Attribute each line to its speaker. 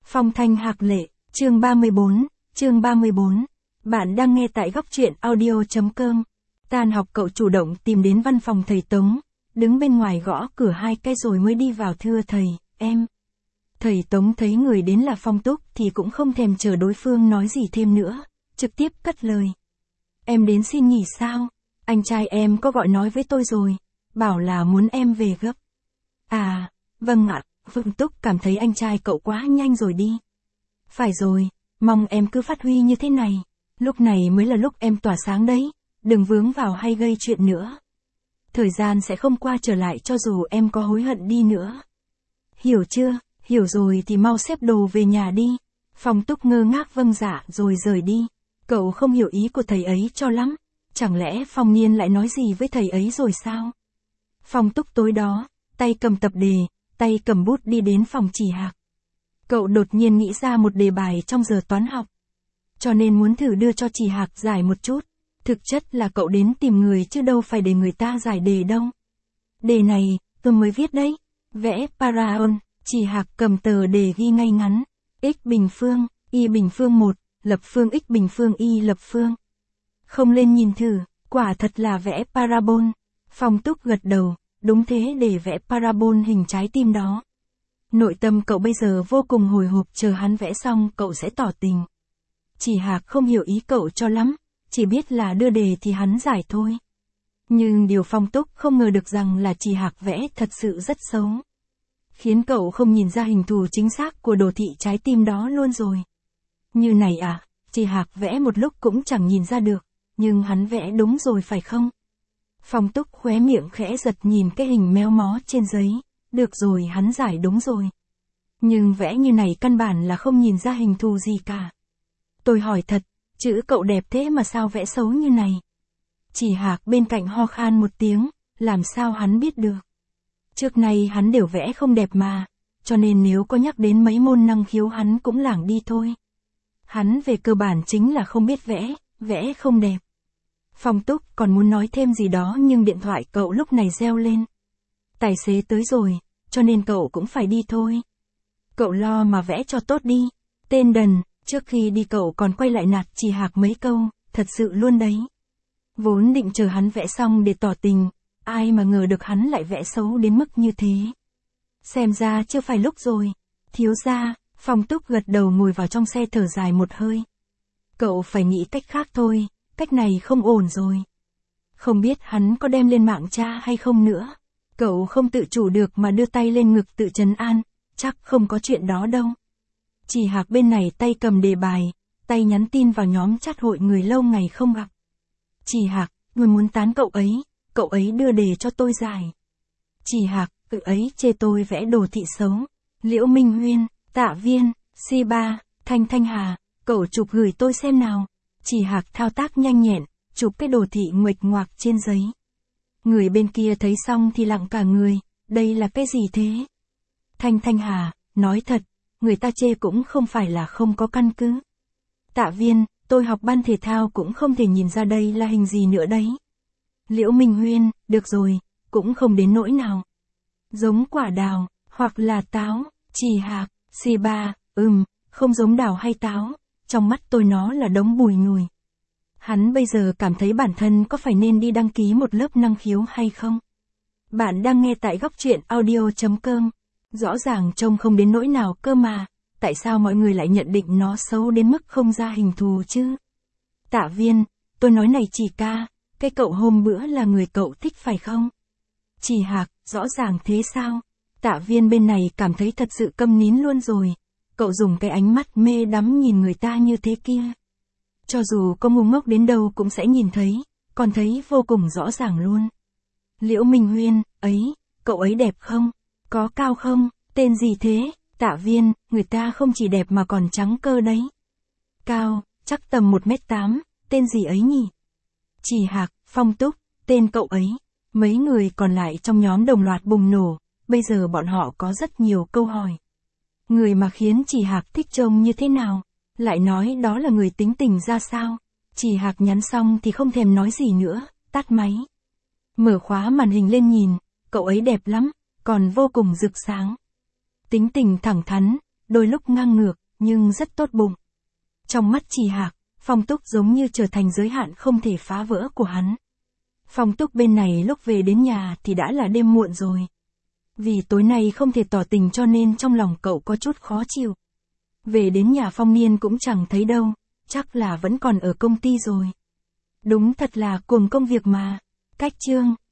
Speaker 1: Phong Thanh Hạc Lệ, chương 34. Bạn đang nghe tại góc truyện audio.com. Tan học cậu chủ động tìm đến văn phòng thầy Tống, đứng bên ngoài gõ cửa 2 cái rồi mới đi vào. Thưa thầy, em. Thầy Tống thấy người đến là Phong Túc thì cũng không thèm chờ đối phương nói gì thêm nữa, trực tiếp cất lời. Em đến xin nghỉ sao? Anh trai em có gọi nói với tôi rồi, bảo là muốn em về gấp. À, vâng ạ. Phong Túc cảm thấy anh trai cậu quá nhanh rồi đi. Phải rồi, mong em cứ phát huy như thế này, lúc này mới là lúc em tỏa sáng đấy, đừng vướng vào hay gây chuyện nữa. Thời gian sẽ không qua trở lại cho dù em có hối hận đi nữa. Hiểu chưa? Hiểu rồi thì mau xếp đồ về nhà đi. Phong Túc ngơ ngác vâng dạ rồi rời đi. Cậu không hiểu ý của thầy ấy cho lắm. Chẳng lẽ Phong Niên lại nói gì với thầy ấy rồi sao? Phong Túc tối đó, tay cầm tập đề, tay cầm bút đi đến phòng Chỉ Hạc. Cậu đột nhiên nghĩ ra một đề bài trong giờ toán học. Cho nên muốn thử đưa cho Chỉ Hạc giải một chút. Thực chất là cậu đến tìm người chứ đâu phải để người ta giải đề đâu. Đề này, tôi mới viết đấy. Vẽ paraon. Chỉ Hạc cầm tờ đề ghi ngay ngắn. X bình phương, y bình phương 1, lập phương x bình phương y lập phương. Không lên nhìn thử, quả thật là vẽ parabol. Phong Túc gật đầu, đúng thế, để vẽ parabol hình trái tim đó. Nội tâm cậu bây giờ vô cùng hồi hộp, chờ hắn vẽ xong cậu sẽ tỏ tình. Chỉ Hạc không hiểu ý cậu cho lắm, chỉ biết là đưa đề thì hắn giải thôi. Nhưng điều Phong Túc không ngờ được rằng là Chỉ Hạc vẽ thật sự rất xấu. Khiến cậu không nhìn ra hình thù chính xác của đồ thị trái tim đó luôn rồi. Như này à, Chỉ Hạc vẽ một lúc cũng chẳng nhìn ra được, nhưng hắn vẽ đúng rồi phải không? Phong Túc khóe miệng khẽ giật nhìn cái hình méo mó trên giấy. Được rồi, hắn giải đúng rồi. Nhưng vẽ như này căn bản là không nhìn ra hình thù gì cả. Tôi hỏi thật, chữ cậu đẹp thế mà sao vẽ xấu như này? Chỉ Hạc bên cạnh ho khan một tiếng, làm sao hắn biết được? Trước nay hắn đều vẽ không đẹp mà, cho nên nếu có nhắc đến mấy môn năng khiếu hắn cũng lảng đi thôi. Hắn về cơ bản chính là không biết vẽ, vẽ không đẹp. Phong Túc còn muốn nói thêm gì đó nhưng điện thoại cậu lúc này reo lên. Tài xế tới rồi, cho nên cậu cũng phải đi thôi. Cậu lo mà vẽ cho tốt đi. Tên đần, trước khi đi cậu còn quay lại nạt Chỉ Hạc mấy câu, thật sự luôn đấy. Vốn định chờ hắn vẽ xong để tỏ tình, ai mà ngờ được hắn lại vẽ xấu đến mức như thế. Xem ra chưa phải lúc rồi. Thiếu gia. Phong Túc gật đầu ngồi vào trong xe thở dài một hơi. Cậu phải nghĩ cách khác thôi, cách này không ổn rồi. Không biết hắn có đem lên mạng tra hay không nữa. Cậu không tự chủ được mà đưa tay lên ngực tự trấn an, chắc không có chuyện đó đâu. Chỉ Hạc bên này tay cầm đề bài, tay nhắn tin vào nhóm chat hội người lâu ngày không gặp. Chỉ Hạc, người muốn tán cậu ấy đưa đề cho tôi giải. Chỉ Hạc, cậu ấy chê tôi vẽ đồ thị xấu. Liễu Minh Huyên, Tạ Viên, C3, Thanh Hà, cậu chụp gửi tôi xem nào. Chỉ Hạc thao tác nhanh nhẹn, chụp cái đồ thị nguệch ngoạc trên giấy. Người bên kia thấy xong thì lặng cả người, đây là cái gì thế? Thanh Hà, nói thật, người ta chê cũng không phải là không có căn cứ. Tạ Viên, tôi học ban thể thao cũng không thể nhìn ra đây là hình gì nữa đấy. Liễu Minh Huyên, được rồi, cũng không đến nỗi nào. Giống quả đào, hoặc là táo. Chỉ Hạc, C3, không giống đào hay táo, trong mắt tôi nó là đống bùi nhùi. Hắn bây giờ cảm thấy bản thân có phải nên đi đăng ký một lớp năng khiếu hay không? Bạn đang nghe tại góc truyện audio.com. Rõ ràng trông không đến nỗi nào cơ mà, tại sao mọi người lại nhận định nó xấu đến mức không ra hình thù chứ? Tạ Viên, tôi nói này Chỉ ca, cái cậu hôm bữa là người cậu thích phải không? Chỉ Hạc, rõ ràng thế sao? Tạ Viên bên này cảm thấy thật sự câm nín luôn rồi. Cậu dùng cái ánh mắt mê đắm nhìn người ta như thế kia. Cho dù có ngu ngốc đến đâu cũng sẽ nhìn thấy, còn thấy vô cùng rõ ràng luôn. Liễu Minh Huyên, ấy, cậu ấy đẹp không? Có cao không? Tên gì thế? Tạ Viên, người ta không chỉ đẹp mà còn trắng cơ đấy. Cao, chắc tầm 1m8, tên gì ấy nhỉ? Chỉ Hạc, Phong Túc, tên cậu ấy. Mấy người còn lại trong nhóm đồng loạt bùng nổ, bây giờ bọn họ có rất nhiều câu hỏi. Người mà khiến Chỉ Hạc thích trông như thế nào? Lại nói đó là người tính tình ra sao? Chỉ Hạc nhắn xong thì không thèm nói gì nữa, tắt máy. Mở khóa màn hình lên nhìn, cậu ấy đẹp lắm, còn vô cùng rực sáng. Tính tình thẳng thắn, đôi lúc ngang ngược, nhưng rất tốt bụng. Trong mắt Trì Hạc, Phong Túc giống như trở thành giới hạn không thể phá vỡ của hắn. Phong Túc bên này lúc về đến nhà thì đã là đêm muộn rồi. Vì tối nay không thể tỏ tình cho nên trong lòng cậu có chút khó chịu. Về đến nhà Phong Niên cũng chẳng thấy đâu, chắc là vẫn còn ở công ty rồi. Đúng thật là cuồng công việc mà. Cách chương